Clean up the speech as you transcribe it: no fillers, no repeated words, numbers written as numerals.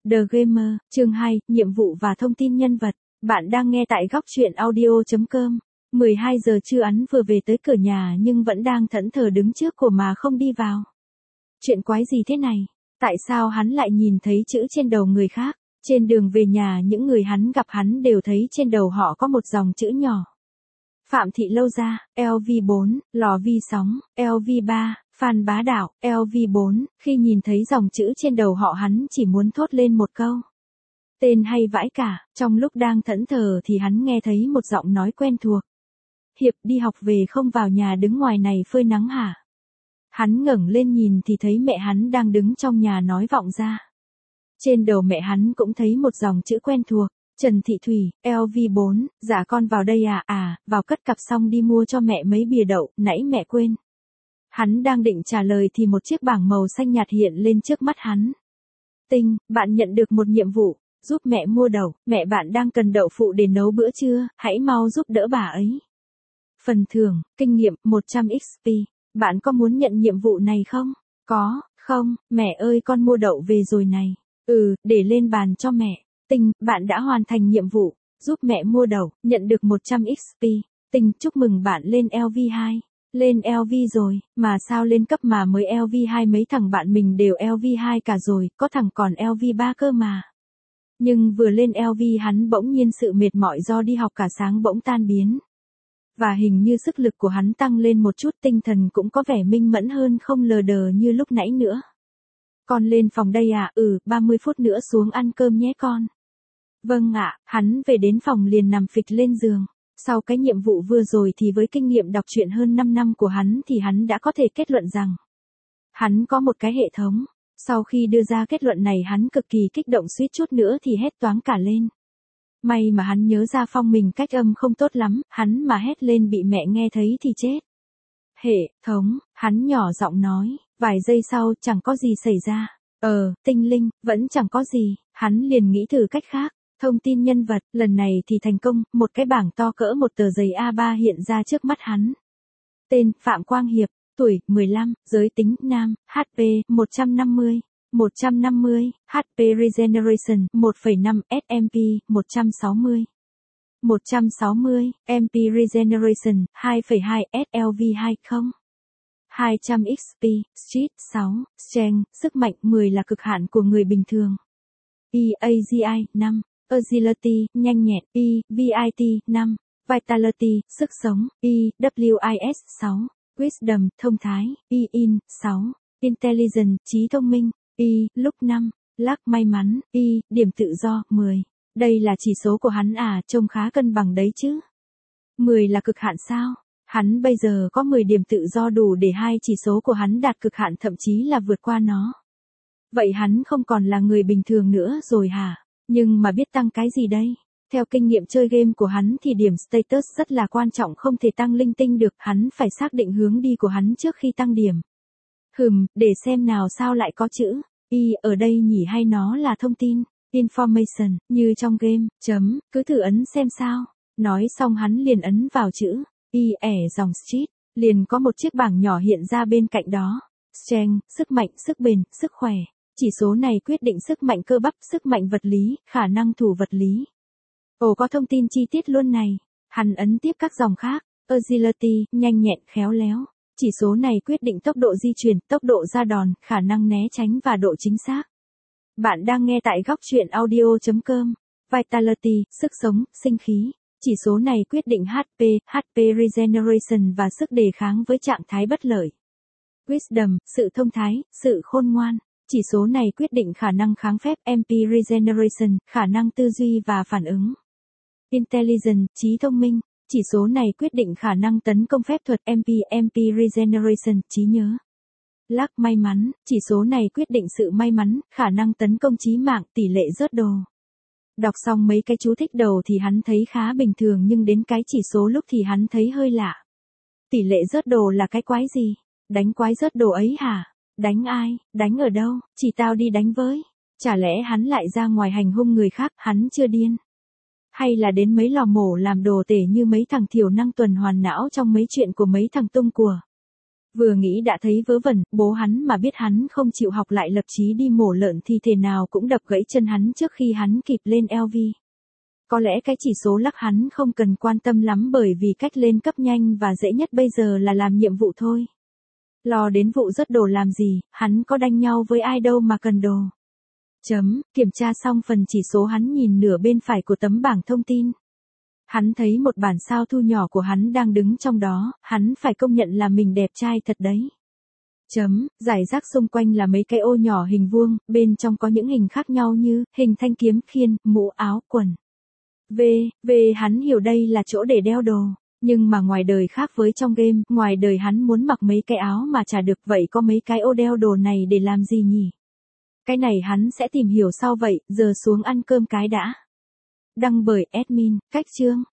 The Gamer, chương 2, nhiệm vụ và thông tin nhân vật. Bạn đang nghe tại góc truyện audio.com. 12 giờ trưa hắn vừa về tới cửa nhà nhưng vẫn đang thẫn thờ đứng trước cổ mà không đi vào. Chuyện quái gì thế này? Tại sao hắn lại nhìn thấy chữ trên đầu người khác? Trên đường về nhà những người hắn gặp hắn đều thấy trên đầu họ có một dòng chữ nhỏ. Phạm Thị Lâu Gia, LV4, Lò Vi Sóng, LV3, Phan Bá Đạo, LV4, khi nhìn thấy dòng chữ trên đầu họ hắn chỉ muốn thốt lên một câu. Tên hay vãi cả, trong lúc đang thẫn thờ thì hắn nghe thấy một giọng nói quen thuộc. Hiệp đi học về không vào nhà đứng ngoài này phơi nắng hả? Hắn ngẩng lên nhìn thì thấy mẹ hắn đang đứng trong nhà nói vọng ra. Trên đầu mẹ hắn cũng thấy một dòng chữ quen thuộc. Trần Thị Thủy, LV4, dạ con vào đây à, vào cất cặp xong đi mua cho mẹ mấy bìa đậu, nãy mẹ quên. Hắn đang định trả lời thì một chiếc bảng màu xanh nhạt hiện lên trước mắt hắn. Tinh, bạn nhận được một nhiệm vụ, giúp mẹ mua đậu, mẹ bạn đang cần đậu phụ để nấu bữa trưa, hãy mau giúp đỡ bà ấy. Phần thưởng, kinh nghiệm, 100 XP, bạn có muốn nhận nhiệm vụ này không? Có, không, mẹ ơi con mua đậu về rồi này. Để lên bàn cho mẹ. Tinh, bạn đã hoàn thành nhiệm vụ, giúp mẹ mua đậu, nhận được 100 XP. Tinh, chúc mừng bạn lên LV2. Lên LV rồi, mà sao lên cấp mà mới LV2 mấy thằng bạn mình đều LV2 cả rồi, có thằng còn LV3 cơ mà. Nhưng vừa lên LV hắn bỗng nhiên sự mệt mỏi do đi học cả sáng bỗng tan biến. Và hình như sức lực của hắn tăng lên một chút, tinh thần cũng có vẻ minh mẫn hơn, không lờ đờ như lúc nãy nữa. Con lên phòng đây à? 30 phút nữa xuống ăn cơm nhé con. Vâng ạ, hắn về đến phòng liền nằm phịch lên giường. Sau cái nhiệm vụ vừa rồi thì với kinh nghiệm đọc truyện hơn 5 năm của hắn thì hắn đã có thể kết luận rằng hắn có một cái hệ thống. Sau khi đưa ra kết luận này hắn cực kỳ kích động, suýt chút nữa thì hét toáng cả lên. May mà hắn nhớ ra Phong mình cách âm không tốt lắm, hắn mà hét lên bị mẹ nghe thấy thì chết. Hệ thống, hắn nhỏ giọng nói, vài giây sau chẳng có gì xảy ra. Tinh linh, vẫn chẳng có gì, hắn liền nghĩ thử cách khác. Thông tin nhân vật, lần này thì thành công, một cái bảng to cỡ một tờ giấy A3 hiện ra trước mắt hắn. Tên, Phạm Quang Hiệp, tuổi, 15, giới tính, nam, HP, 150, 150, HP Regeneration, 1,5, SMP, 160. 160, MP Regeneration, 2,2, SLV2, 0. 200 XP, Street, 6, Strength, sức mạnh 10 là cực hạn của người bình thường. EAGI, 5. Agility, nhanh nhẹn, VIT, 5, Vitality, sức sống, WIS, 6, Wisdom, thông thái, In, 6, Intelligence, trí thông minh, lúc 5, Luck, may mắn, điểm tự do, 10. Đây là chỉ số của hắn à, trông khá cân bằng đấy chứ. 10 là cực hạn sao? Hắn bây giờ có 10 điểm tự do đủ để hai chỉ số của hắn đạt cực hạn, thậm chí là vượt qua nó. Vậy hắn không còn là người bình thường nữa rồi hả? Nhưng mà biết tăng cái gì đây? Theo kinh nghiệm chơi game của hắn thì điểm status rất là quan trọng, không thể tăng linh tinh được, hắn phải xác định hướng đi của hắn trước khi tăng điểm. Để xem nào, sao lại có chữ ở đây nhỉ, hay nó là thông tin, information, như trong game, cứ thử ấn xem sao. Nói xong hắn liền ấn vào chữ dòng street, liền có một chiếc bảng nhỏ hiện ra bên cạnh đó. Strength, sức mạnh, sức bền, sức khỏe. Chỉ số này quyết định sức mạnh cơ bắp, sức mạnh vật lý, khả năng thủ vật lý. Có thông tin chi tiết luôn này. Hắn ấn tiếp các dòng khác. Agility, nhanh nhẹn, khéo léo. Chỉ số này quyết định tốc độ di chuyển, tốc độ ra đòn, khả năng né tránh và độ chính xác. Bạn đang nghe tại góc truyện audio.com. Vitality, sức sống, sinh khí. Chỉ số này quyết định HP Regeneration và sức đề kháng với trạng thái bất lợi. Wisdom, sự thông thái, sự khôn ngoan. Chỉ số này quyết định khả năng kháng phép, MP Regeneration, khả năng tư duy và phản ứng. Intelligence, trí thông minh. Chỉ số này quyết định khả năng tấn công phép thuật, MP Regeneration, trí nhớ. Luck, may mắn. Chỉ số này quyết định sự may mắn, khả năng tấn công chí mạng, tỷ lệ rớt đồ. Đọc xong mấy cái chú thích đầu thì hắn thấy khá bình thường, nhưng đến cái chỉ số lúc thì hắn thấy hơi lạ. Tỷ lệ rớt đồ là cái quái gì? Đánh quái rớt đồ ấy hả? Đánh ai? Đánh ở đâu? Chỉ tao đi đánh với. Chả lẽ hắn lại ra ngoài hành hung người khác, hắn chưa điên? Hay là đến mấy lò mổ làm đồ tể như mấy thằng thiểu năng tuần hoàn não trong mấy chuyện của mấy thằng tung của? Vừa nghĩ đã thấy vớ vẩn, bố hắn mà biết hắn không chịu học lại lập chí đi mổ lợn thì thể nào cũng đập gãy chân hắn trước khi hắn kịp lên LV. Có lẽ cái chỉ số lắc hắn không cần quan tâm lắm bởi vì cách lên cấp nhanh và dễ nhất bây giờ là làm nhiệm vụ thôi. Lo đến vụ rớt đồ làm gì, hắn có đanh nhau với ai đâu mà cần đồ. Kiểm tra xong phần chỉ số hắn nhìn nửa bên phải của tấm bảng thông tin. Hắn thấy một bản sao thu nhỏ của hắn đang đứng trong đó, hắn phải công nhận là mình đẹp trai thật đấy. Giải rác xung quanh là mấy cái ô nhỏ hình vuông, bên trong có những hình khác nhau như hình thanh kiếm, khiên, mũ, áo, quần. Hắn hiểu đây là chỗ để đeo đồ. Nhưng mà ngoài đời khác với trong game, ngoài đời hắn muốn mặc mấy cái áo mà chả được, vậy có mấy cái ô đeo đồ này để làm gì nhỉ? Cái này hắn sẽ tìm hiểu sau vậy, giờ xuống ăn cơm cái đã. Đăng bởi admin, cách chương.